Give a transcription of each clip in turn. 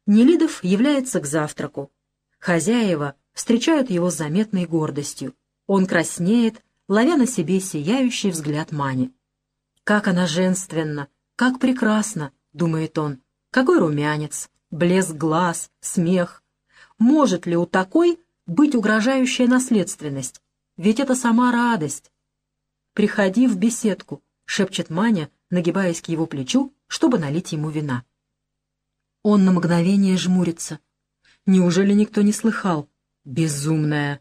Нелидов является к завтраку. Хозяева встречают его с заметной гордостью. Он краснеет, ловя на себе сияющий взгляд Мани. «Как она женственна! Как прекрасна!» — думает он. «Какой румянец, блеск глаз, смех! Может ли у такой быть угрожающая наследственность? Ведь это сама радость!» «Приходи в беседку», — шепчет Маня, нагибаясь к его плечу, чтобы налить ему вина. Он на мгновение жмурится. Неужели никто не слыхал? Безумная!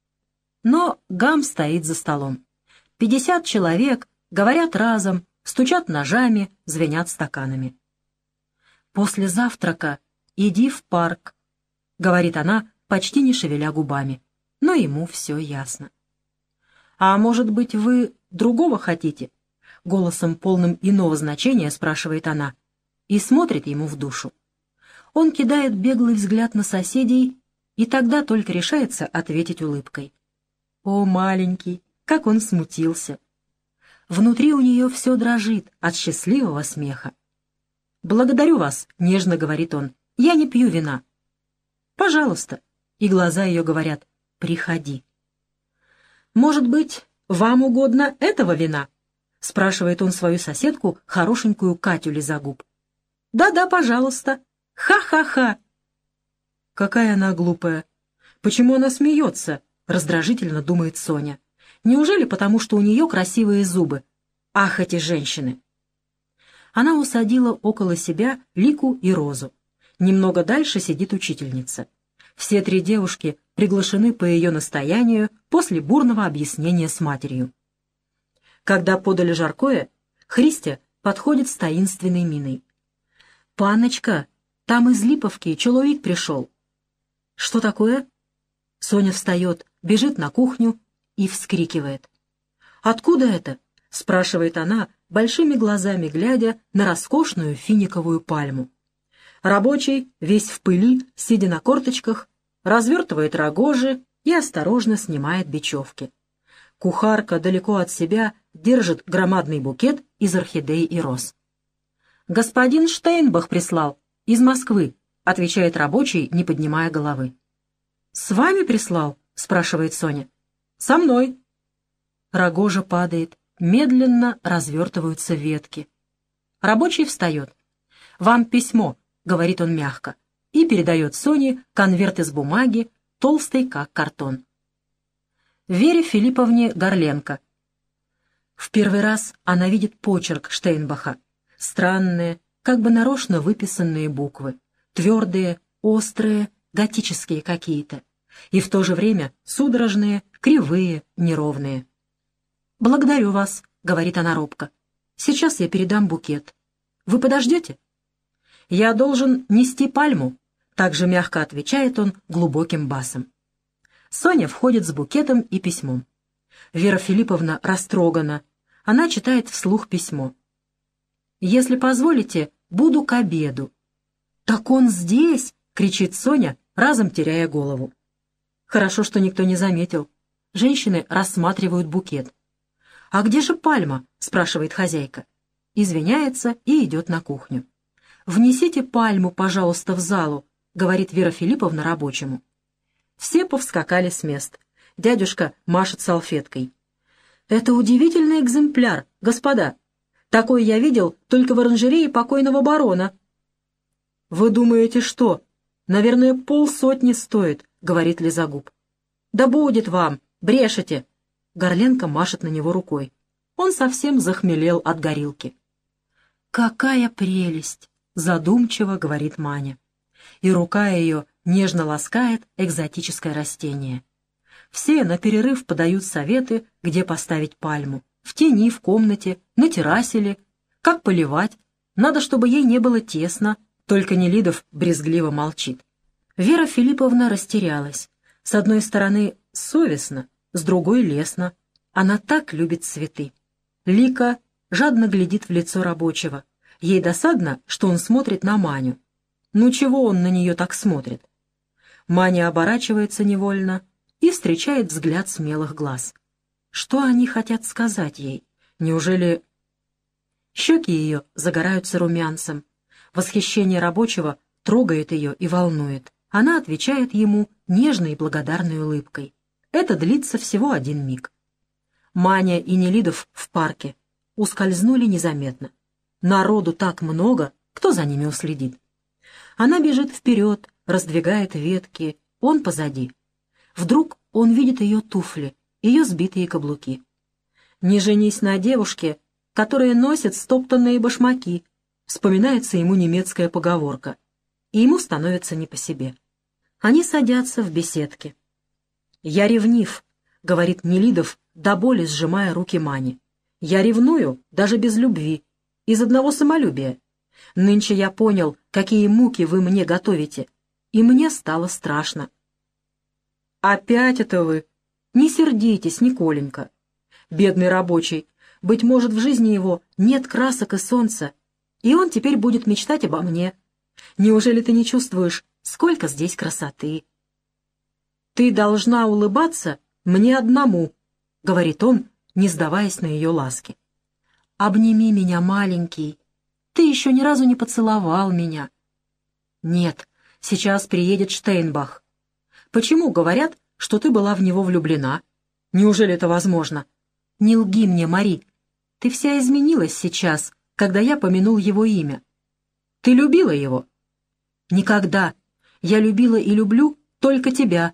Но гам стоит за столом. 50 человек говорят разом, стучат ножами, звенят стаканами. «После завтрака иди в парк», — говорит она, почти не шевеля губами. Но ему все ясно. «А может быть, вы другого хотите?» — голосом полным иного значения спрашивает она и смотрит ему в душу. Он кидает беглый взгляд на соседей и тогда только решается ответить улыбкой. О, маленький, как он смутился! Внутри у нее все дрожит от счастливого смеха. «Благодарю вас», — нежно говорит он, — «я не пью вина». «Пожалуйста», — и глаза ее говорят «приходи». «Может быть, вам угодно этого вина?» — спрашивает он свою соседку, хорошенькую Катю Лизагуб. «Да-да, пожалуйста. Ха-ха-ха!» «Какая она глупая! Почему она смеется?» — раздражительно думает Соня. «Неужели потому, что у нее красивые зубы? Ах, эти женщины!» Она усадила около себя Лику и Розу. Немного дальше сидит учительница. Все три девушки приглашены по ее настоянию после бурного объяснения с матерью. Когда подали жаркое, Христя подходит с таинственной миной. «Панночка, там из Липовки человек пришел». «Что такое?» Соня встает, бежит на кухню и вскрикивает. «Откуда это?» — спрашивает она, большими глазами глядя на роскошную финиковую пальму. Рабочий, весь в пыли, сидя на корточках, развертывает рогожи и осторожно снимает бечевки. Кухарка далеко от себя держит громадный букет из орхидей и роз. «Господин Штейнбах прислал, из Москвы», — отвечает рабочий, не поднимая головы. «С вами прислал?» — спрашивает Соня. «Со мной». Рогожа падает, медленно развертываются ветки. Рабочий встает. «Вам письмо», — говорит он мягко, и передает Соне конверт из бумаги, толстый как картон. Вере Филипповне Горленко. В первый раз она видит почерк Штейнбаха. Странные, как бы нарочно выписанные буквы, твердые, острые, готические какие-то, и в то же время судорожные, кривые, неровные. «Благодарю вас», — говорит она робко. «Сейчас я передам букет. Вы подождете?» «Я должен нести пальму», — также мягко отвечает он глубоким басом. Соня входит с букетом и письмом. Вера Филипповна растрогана. Она читает вслух письмо. «Если позволите, буду к обеду». «Так он здесь!» — кричит Соня, разом теряя голову. Хорошо, что никто не заметил. Женщины рассматривают букет. «А где же пальма?» — спрашивает хозяйка. Извиняется и идет на кухню. «Внесите пальму, пожалуйста, в залу», — говорит Вера Филипповна рабочему. Все повскакали с мест. Дядюшка машет салфеткой. «Это удивительный экземпляр, господа. Такой я видел только в оранжерее покойного барона». «Вы думаете, что? Наверное, 50 стоит», — говорит Лизагуб. «Да будет вам, брешете». Горленко машет на него рукой. Он совсем захмелел от горилки. «Какая прелесть!» — задумчиво говорит Маня. И рука ее нежно ласкает экзотическое растение. Все на перерыв подают советы, где поставить пальму. В тени, в комнате, на террасе ли, как поливать. Надо, чтобы ей не было тесно, только Нелидов брезгливо молчит. Вера Филипповна растерялась. С одной стороны, совестно, с другой — лестно. Она так любит цветы. Лика жадно глядит в лицо рабочего. Ей досадно, что он смотрит на Маню. Ну чего он на нее так смотрит? Маня оборачивается невольно и встречает взгляд смелых глаз. Что они хотят сказать ей? Неужели... Щеки ее загораются румянцем. Восхищение рабочего трогает ее и волнует. Она отвечает ему нежной и благодарной улыбкой. Это длится всего 1 миг. Маня и Нелидов в парке ускользнули незаметно. Народу так много, кто за ними уследит. Она бежит вперед, раздвигает ветки, он позади. Вдруг он видит ее туфли, ее сбитые каблуки. «Не женись на девушке, которая носит стоптанные башмаки», вспоминается ему немецкая поговорка, и ему становится не по себе. Они садятся в беседке. «Я ревнив», — говорит Нелидов, до боли сжимая руки Мани. «Я ревную даже без любви, из одного самолюбия. Нынче я понял, какие муки вы мне готовите, и мне стало страшно». «Опять это вы? Не сердитесь, Николенька. Бедный рабочий, быть может, в жизни его нет красок и солнца, и он теперь будет мечтать обо мне. Неужели ты не чувствуешь, сколько здесь красоты?» «Ты должна улыбаться мне одному», — говорит он, не сдаваясь на ее ласки. «Обними меня, маленький. Ты еще ни разу не поцеловал меня». «Нет, сейчас приедет Штейнбах. Почему говорят, что ты была в него влюблена? Неужели это возможно? Не лги мне, Мари. Ты вся изменилась сейчас, когда я помянул его имя. Ты любила его?» «Никогда. Я любила и люблю только тебя».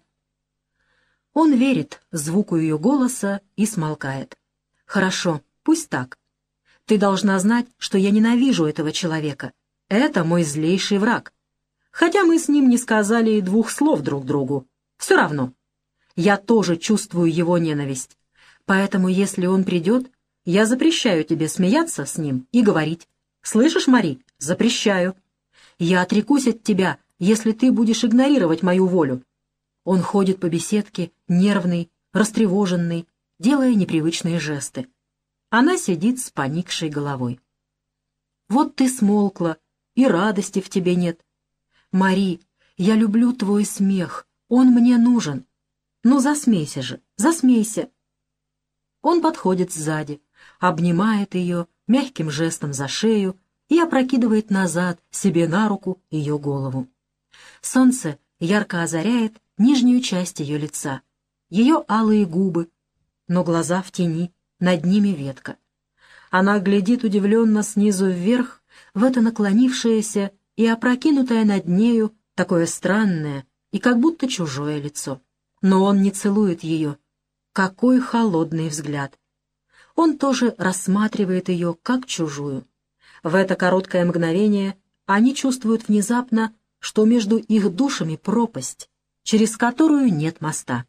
Он верит звуку ее голоса и смолкает. «Хорошо, пусть так. Ты должна знать, что я ненавижу этого человека. Это мой злейший враг. Хотя мы с ним не сказали и 2 слов друг другу. Все равно. Я тоже чувствую его ненависть. Поэтому, если он придет, я запрещаю тебе смеяться с ним и говорить. Слышишь, Мари? Запрещаю. Я отрекусь от тебя, если ты будешь игнорировать мою волю». Он ходит по беседке, нервный, растревоженный, делая непривычные жесты. Она сидит с поникшей головой. «Вот ты смолкла, и радости в тебе нет. Мари, я люблю твой смех, он мне нужен. Ну, засмейся же, засмейся». Он подходит сзади, обнимает ее мягким жестом за шею и опрокидывает назад себе на руку ее голову. Солнце ярко озаряет нижнюю часть ее лица, ее алые губы, но глаза в тени, над ними ветка. Она глядит удивленно снизу вверх в это наклонившееся и опрокинутое над нею такое странное и как будто чужое лицо. Но он не целует ее. Какой холодный взгляд! Он тоже рассматривает ее как чужую. В это короткое мгновение они чувствуют внезапно, что между их душами пропасть, через которую нет моста.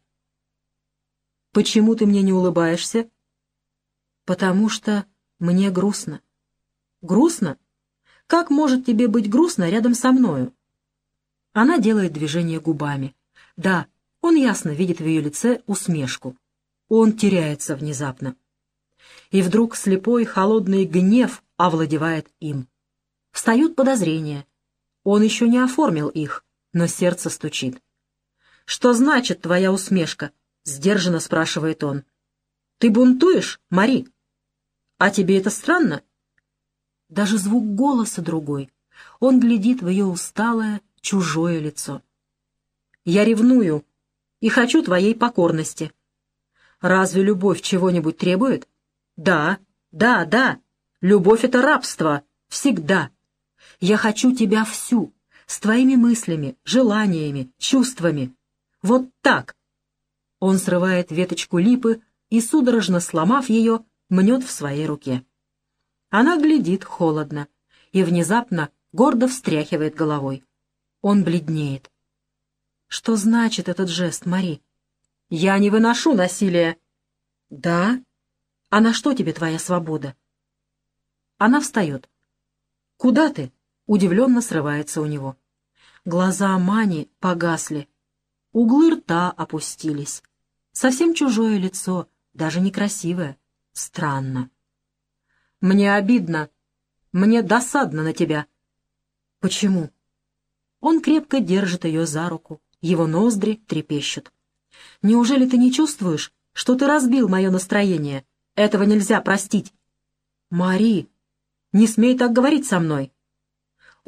«Почему ты мне не улыбаешься?» «Потому что мне грустно». «Грустно? Как может тебе быть грустно рядом со мною?» Она делает движение губами. Да, он ясно видит в ее лице усмешку. Он теряется внезапно. И вдруг слепой холодный гнев овладевает им. Встают подозрения. Он еще не оформил их, но сердце стучит. «Что значит твоя усмешка?» — сдержанно спрашивает он. «Ты бунтуешь, Мари? А тебе это странно?» Даже звук голоса другой. Он глядит в ее усталое, чужое лицо. «Я ревную и хочу твоей покорности. Разве любовь чего-нибудь требует? Да, да, да. Любовь — это рабство. Всегда. Я хочу тебя всю, с твоими мыслями, желаниями, чувствами. Вот так». Он срывает веточку липы и, судорожно сломав ее, мнет в своей руке. Она глядит холодно и внезапно гордо встряхивает головой. Он бледнеет. «Что значит этот жест, Мари?» «Я не выношу насилия». «Да? А на что тебе твоя свобода?» Она встает. «Куда ты?» — удивленно срывается у него. Глаза Мани погасли. Углы рта опустились. Совсем чужое лицо, даже некрасивое. Странно. «Мне обидно. Мне досадно на тебя». «Почему?» Он крепко держит ее за руку. Его ноздри трепещут. «Неужели ты не чувствуешь, что ты разбил мое настроение? Этого нельзя простить». «Мари, не смей так говорить со мной».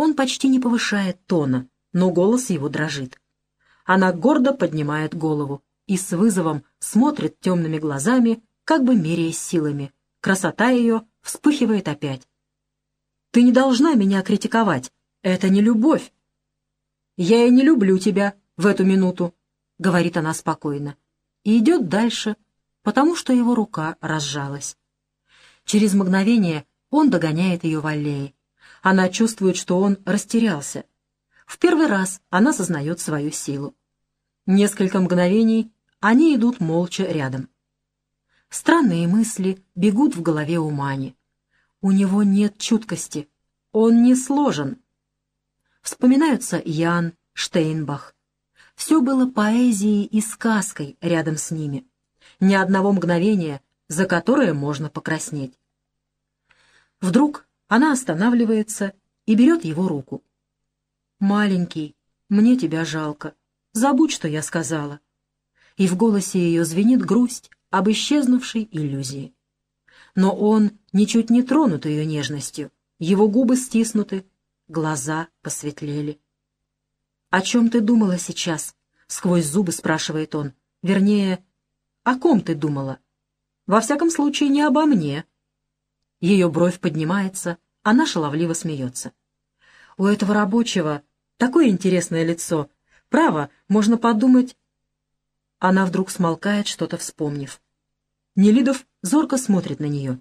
Он почти не повышает тона, но голос его дрожит. Она гордо поднимает голову и с вызовом смотрит темными глазами, как бы меряясь силами. Красота ее вспыхивает опять. «Ты не должна меня критиковать. Это не любовь». «Я и не люблю тебя в эту минуту», — говорит она спокойно, и идет дальше, потому что его рука разжалась. Через мгновение он догоняет ее в аллее. Она чувствует, что он растерялся. В первый раз она сознает свою силу. Несколько мгновений они идут молча рядом. Странные мысли бегут в голове у Мани. У него нет чуткости, он не сложен. Вспоминаются Ян, Штейнбах. Все было поэзией и сказкой рядом с ними. Ни одного мгновения, за которое можно покраснеть. Вдруг она останавливается и берет его руку. «Маленький, мне тебя жалко. Забудь, что я сказала». И в голосе ее звенит грусть об исчезнувшей иллюзии. Но он ничуть не тронут ее нежностью. Его губы стиснуты, глаза посветлели. «О чем ты думала сейчас?» — сквозь зубы спрашивает он. «Вернее, о ком ты думала? Во всяком случае, не обо мне». Ее бровь поднимается, она шаловливо смеется. «У этого рабочего такое интересное лицо. Право, можно подумать...» Она вдруг смолкает, что-то вспомнив. Нелидов зорко смотрит на нее.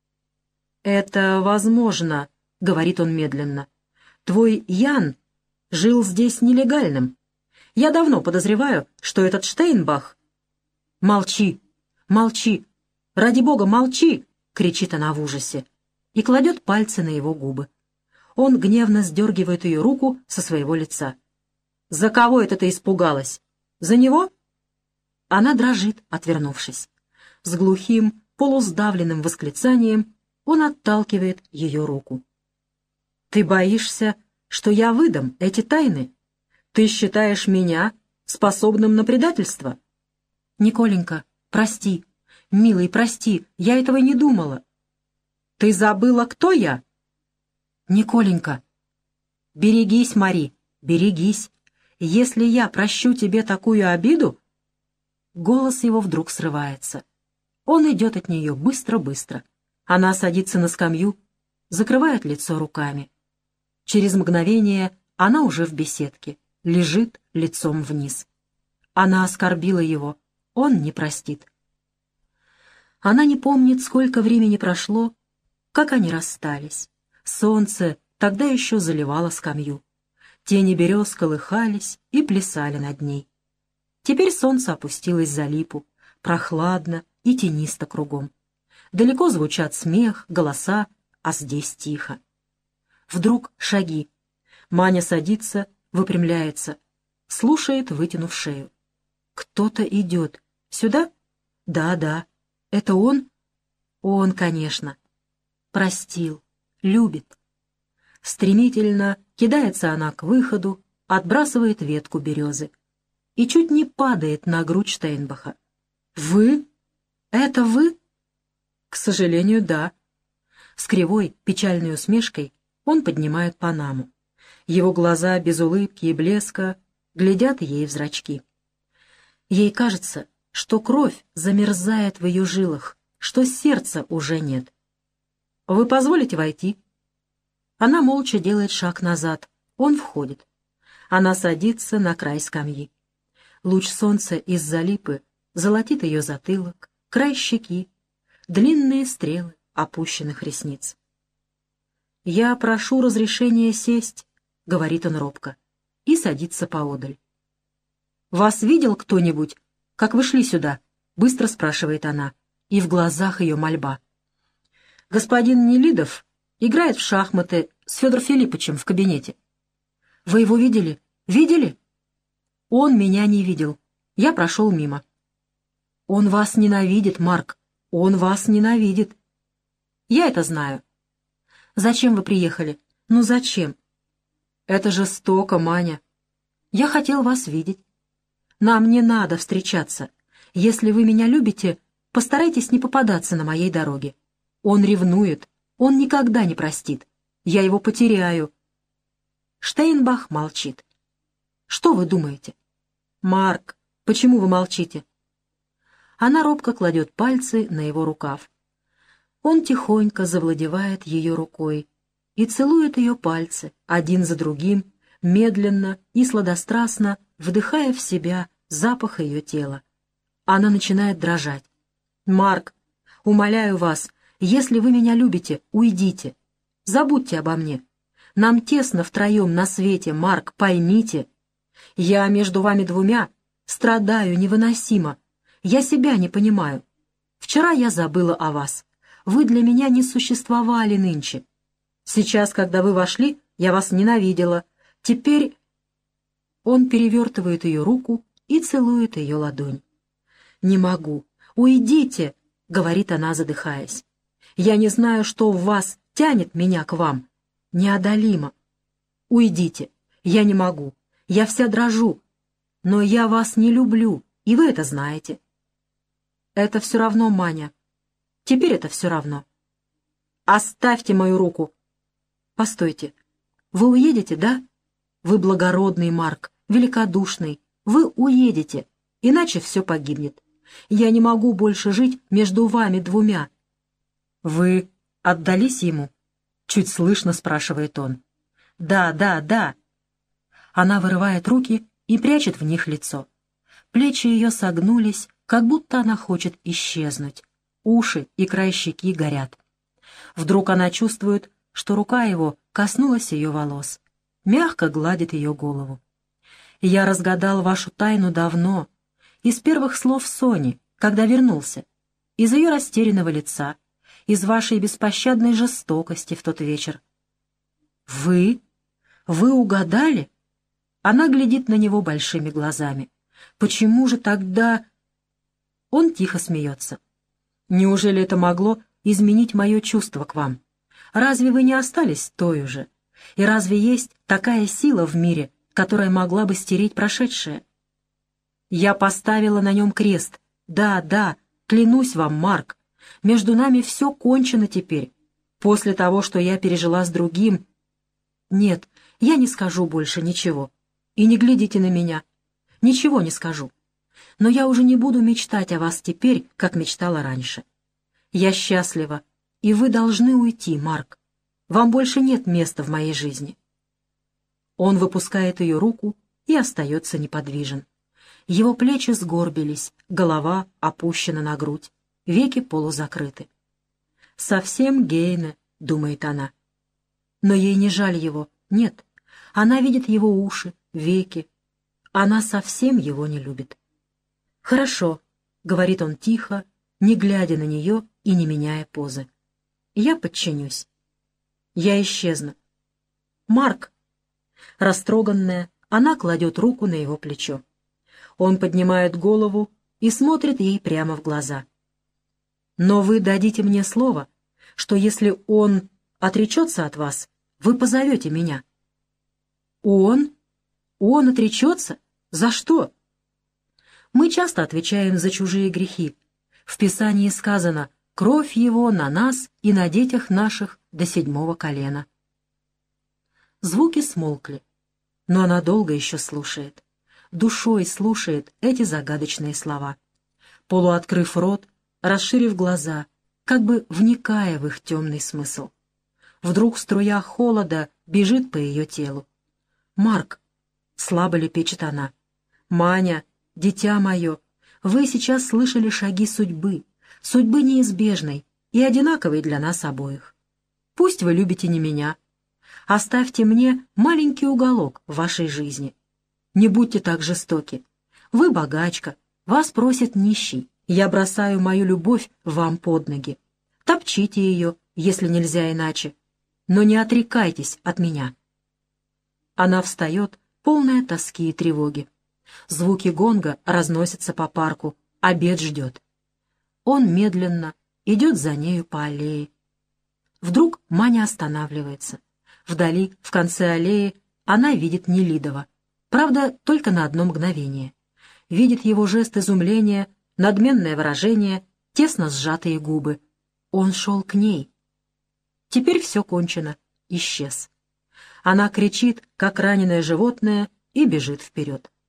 «Это возможно», — говорит он медленно. «Твой Ян жил здесь нелегальным. Я давно подозреваю, что этот Штейнбах...» «Молчи! Молчи! Ради бога, молчи!» — кричит она в ужасе и кладет пальцы на его губы. Он гневно сдергивает ее руку со своего лица. «За кого это ты испугалась? За него?» Она дрожит, отвернувшись. С глухим, полусдавленным восклицанием он отталкивает ее руку. «Ты боишься, что я выдам эти тайны? Ты считаешь меня способным на предательство?» «Николенька, прости, милый, прости, я этого не думала». «Ты забыла, кто я?» «Николенька». «Берегись, Мари, берегись. Если я прощу тебе такую обиду...» Голос его вдруг срывается. Он идет от нее быстро-быстро. Она садится на скамью, закрывает лицо руками. Через мгновение она уже в беседке, лежит лицом вниз. Она оскорбила его, он не простит. Она не помнит, сколько времени прошло, как они расстались. Солнце тогда еще заливало скамью. Тени берез колыхались и плясали над ней. Теперь солнце опустилось за липу, прохладно и тенисто кругом. Далеко звучат смех, голоса, а здесь тихо. Вдруг шаги. Маня садится, выпрямляется, слушает, вытянув шею. Кто-то идет. Сюда? Да. Это он? Он, конечно. Простил, любит. Стремительно кидается она к выходу, отбрасывает ветку березы и чуть не падает на грудь Штейнбаха. «Вы? Это вы?» «К сожалению, да». С кривой, печальной усмешкой он поднимает панаму. Его глаза без улыбки и блеска глядят ей в зрачки. Ей кажется, что кровь замерзает в ее жилах, что сердца уже нет. «Вы позволите войти?» Она молча делает шаг назад. Он входит. Она садится на край скамьи. Луч солнца из-за липы золотит ее затылок, край щеки, длинные стрелы опущенных ресниц. «Я прошу разрешения сесть», — говорит он робко, и садится поодаль. «Вас видел кто-нибудь, как вы шли сюда?» — быстро спрашивает она, и в глазах ее мольба. «Господин Нелидов играет в шахматы с Федором Филипповичем в кабинете». «Вы его видели? Видели?» «Он меня не видел. Я прошел мимо». «Он вас ненавидит, Марк. Он вас ненавидит». «Я это знаю». «Зачем вы приехали? Ну зачем?» «Это жестоко, Маня. Я хотел вас видеть. Нам не надо встречаться. Если вы меня любите, постарайтесь не попадаться на моей дороге. Он ревнует, он никогда не простит. Я его потеряю». Штейнбах молчит. «Что вы думаете?» «Марк, почему вы молчите?» Она робко кладет пальцы на его рукав. Он тихонько завладевает ее рукой и целует ее пальцы один за другим, медленно и сладострастно вдыхая в себя запах ее тела. Она начинает дрожать. «Марк, умоляю вас, если вы меня любите, уйдите. Забудьте обо мне. Нам тесно втроем на свете, Марк, поймите. Я между вами двумя страдаю невыносимо. Я себя не понимаю. Вчера я забыла о вас. Вы для меня не существовали нынче. Сейчас, когда вы вошли, я вас ненавидела. Теперь...» Он перевертывает ее руку и целует ее ладонь. «Не могу. Уйдите!» — говорит она, задыхаясь. «Я не знаю, что в вас тянет меня к вам. Неодолимо. Уйдите. Я не могу. Я вся дрожу. Но я вас не люблю, и вы это знаете». «Это все равно, Маня. Теперь это все равно». «Оставьте мою руку». «Постойте. Вы уедете, да? Вы благородный, Марк, великодушный. Вы уедете, иначе все погибнет. Я не могу больше жить между вами двумя». «Вы отдались ему?» — чуть слышно спрашивает он. «Да, да, да». Она вырывает руки и прячет в них лицо. Плечи ее согнулись, как будто она хочет исчезнуть. Уши и край щеки горят. Вдруг она чувствует, что рука его коснулась ее волос, мягко гладит ее голову. «Я разгадал вашу тайну давно, из первых слов Сони, когда вернулся, из ее растерянного лица, из вашей беспощадной жестокости в тот вечер». «Вы? Вы угадали?» Она глядит на него большими глазами. «Почему же тогда...» Он тихо смеется. «Неужели это могло изменить мое чувство к вам? Разве вы не остались той же? И разве есть такая сила в мире, которая могла бы стереть прошедшее? Я поставила на нем крест. Да, да, клянусь вам, Марк, между нами все кончено теперь. После того, что я пережила с другим... Нет, я не скажу больше ничего. И не глядите на меня. Ничего не скажу. Но я уже не буду мечтать о вас теперь, как мечтала раньше. Я счастлива, и вы должны уйти, Марк. Вам больше нет места в моей жизни». Он выпускает ее руку и остается неподвижен. Его плечи сгорбились, голова опущена на грудь, веки полузакрыты. «Совсем Гейне», — думает она. Но ей не жаль его, нет. Она видит его уши, веки. Она совсем его не любит. «Хорошо», — говорит он тихо, не глядя на нее и не меняя позы. «Я подчинюсь. Я исчезну». «Марк!» Растроганная, она кладет руку на его плечо. Он поднимает голову и смотрит ей прямо в глаза. «Но вы дадите мне слово, что если он отречется от вас, вы позовете меня». «Он? Он отречется? За что?» Мы часто отвечаем за чужие грехи. В Писании сказано: «Кровь его на нас и на детях наших до 7 колена». Звуки смолкли, но она долго еще слушает. Душой слушает эти загадочные слова. Полуоткрыв рот, расширив глаза, как бы вникая в их темный смысл. Вдруг струя холода бежит по ее телу. «Марк!» — слабо лепечет она. «Маня, дитя мое, вы сейчас слышали шаги судьбы, судьбы неизбежной и одинаковой для нас обоих. Пусть вы любите не меня. Оставьте мне маленький уголок в вашей жизни. Не будьте так жестоки. Вы богачка, вас просит нищий. Я бросаю мою любовь вам под ноги. Топчите ее, если нельзя иначе, но не отрекайтесь от меня». Она встает, полная тоски и тревоги. Звуки гонга разносятся по парку, обед ждет. Он медленно идет за нею по аллее. Вдруг Маня останавливается. Вдали, в конце аллеи, она видит Нелидова. Правда, только на одно мгновение. Видит его жест изумления, надменное выражение, тесно сжатые губы. Он шел к ней. Теперь все кончено. Исчез. Она кричит, как раненое животное, и бежит вперед.